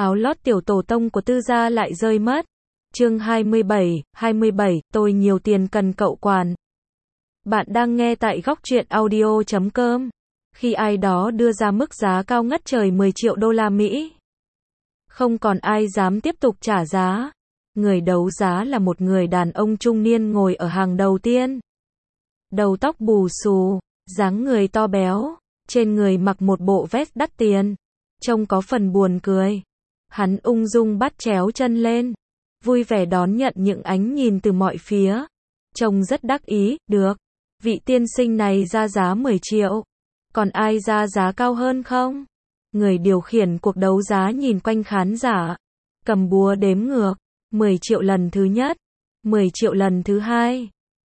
áo lót tiểu tổ tông của Tư gia lại rơi mất. Chương 27, tôi nhiều tiền cần cậu quản. Bạn đang nghe tại góc truyện audio.com. Khi ai đó đưa ra mức giá cao ngất trời 10 triệu đô la Mỹ, không còn ai dám tiếp tục trả giá. Người đấu giá là một người đàn ông trung niên ngồi ở hàng đầu tiên. Đầu tóc bù xù, dáng người to béo, trên người mặc một bộ vest đắt tiền, trông có phần buồn cười. Hắn ung dung bắt chéo chân lên, vui vẻ đón nhận những ánh nhìn từ mọi phía. Trông rất đắc ý, được. Vị tiên sinh này ra giá 10 triệu. Còn ai ra giá cao hơn không? Người điều khiển cuộc đấu giá nhìn quanh khán giả, cầm búa đếm ngược. 10 triệu lần thứ nhất, 10 triệu lần thứ hai.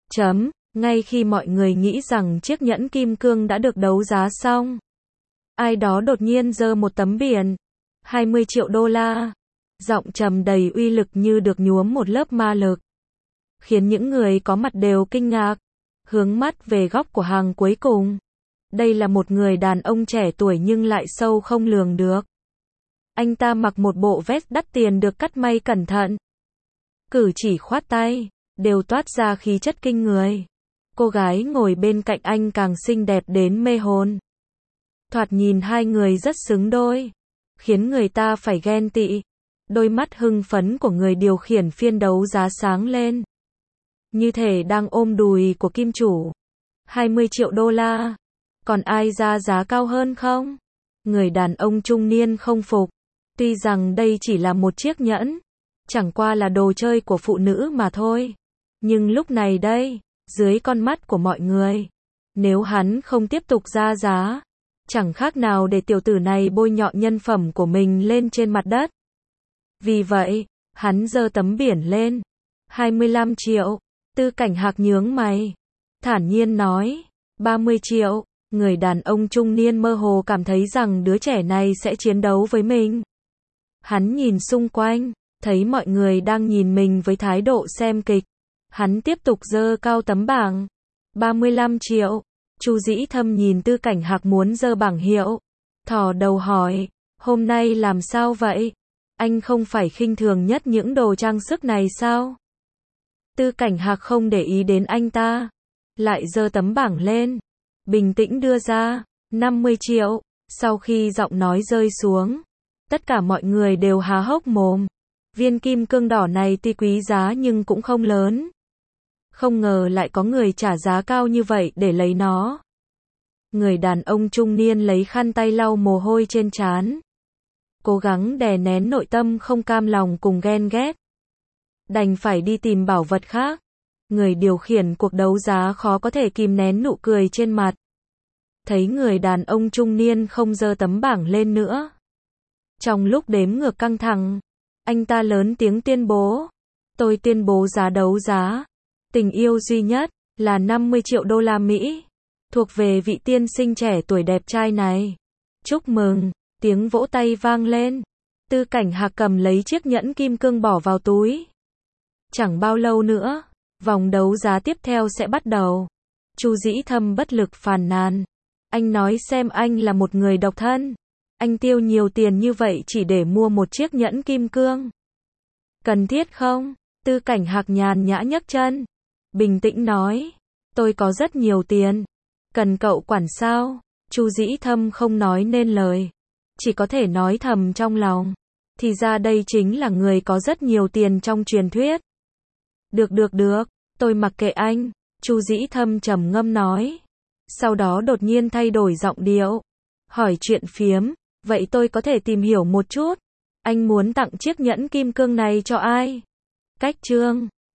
Ngay khi mọi người nghĩ rằng chiếc nhẫn kim cương đã được đấu giá xong, ai đó đột nhiên giơ một tấm biển. 20 triệu đô la. Giọng trầm đầy uy lực như được nhuốm một lớp ma lực, khiến những người có mặt đều kinh ngạc, hướng mắt về góc của hàng cuối cùng. Đây là một người đàn ông trẻ tuổi nhưng lại sâu không lường được. Anh ta mặc một bộ vest đắt tiền được cắt may cẩn thận. Cử chỉ khoát tay, đều toát ra khí chất kinh người. Cô gái ngồi bên cạnh anh càng xinh đẹp đến mê hồn. Thoạt nhìn hai người rất xứng đôi, khiến người ta phải ghen tị. Đôi mắt hưng phấn của người điều khiển phiên đấu giá sáng lên, như thể đang ôm đùi của kim chủ. 20 triệu đô la. Còn ai ra giá cao hơn không? Người đàn ông trung niên không phục. Tuy rằng đây chỉ là một chiếc nhẫn, chẳng qua là đồ chơi của phụ nữ mà thôi. Nhưng lúc này đây, dưới con mắt của mọi người, nếu hắn không tiếp tục ra giá, chẳng khác nào để tiểu tử này bôi nhọ nhân phẩm của mình lên trên mặt đất. Vì vậy, hắn giơ tấm biển lên. 25 triệu. Tư Cảnh Hạc nhướng mày, thản nhiên nói. 30 triệu. Người đàn ông trung niên mơ hồ cảm thấy rằng đứa trẻ này sẽ chiến đấu với mình. Hắn nhìn xung quanh, thấy mọi người đang nhìn mình với thái độ xem kịch. Hắn tiếp tục giơ cao tấm bảng. 35 triệu. Chu Dĩ Thâm nhìn Tư Cảnh Hạc muốn giơ bảng hiệu, thò đầu hỏi, hôm nay làm sao vậy? Anh không phải khinh thường nhất những đồ trang sức này sao? Tư Cảnh Hạc không để ý đến anh ta, lại giơ tấm bảng lên, bình tĩnh đưa ra, 50 triệu. Sau khi giọng nói rơi xuống, tất cả mọi người đều há hốc mồm. Viên kim cương đỏ này tuy quý giá nhưng cũng không lớn. Không ngờ lại có người trả giá cao như vậy để lấy nó. Người đàn ông trung niên lấy khăn tay lau mồ hôi trên trán, cố gắng đè nén nội tâm không cam lòng cùng ghen ghét. Đành phải đi tìm bảo vật khác. Người điều khiển cuộc đấu giá khó có thể kìm nén nụ cười trên mặt. Thấy người đàn ông trung niên không giơ tấm bảng lên nữa. Trong lúc đếm ngược căng thẳng, anh ta lớn tiếng tuyên bố. Tôi tuyên bố giá đấu giá. Tình yêu duy nhất là 50 triệu đô la Mỹ. Thuộc về vị tiên sinh trẻ tuổi đẹp trai này. Chúc mừng. Tiếng vỗ tay vang lên. Tư Cảnh Hạc cầm lấy chiếc nhẫn kim cương bỏ vào túi. Chẳng bao lâu nữa, vòng đấu giá tiếp theo sẽ bắt đầu. Chu Dĩ Thâm bất lực phàn nàn. Anh nói xem, anh là một người độc thân. Anh tiêu nhiều tiền như vậy chỉ để mua một chiếc nhẫn kim cương. Cần thiết không? Tư Cảnh Hạc nhàn nhã nhấc chân, bình tĩnh nói. Tôi có rất nhiều tiền. Cần cậu quản sao? Chu Dĩ Thâm không nói nên lời, chỉ có thể nói thầm trong lòng. Thì ra đây chính là người có rất nhiều tiền trong truyền thuyết. Được, tôi mặc kệ anh. Chu Dĩ Thâm trầm ngâm nói. Sau đó đột nhiên thay đổi giọng điệu, hỏi chuyện phiếm. Vậy tôi có thể tìm hiểu một chút, anh muốn tặng chiếc nhẫn kim cương này cho ai? Cách chương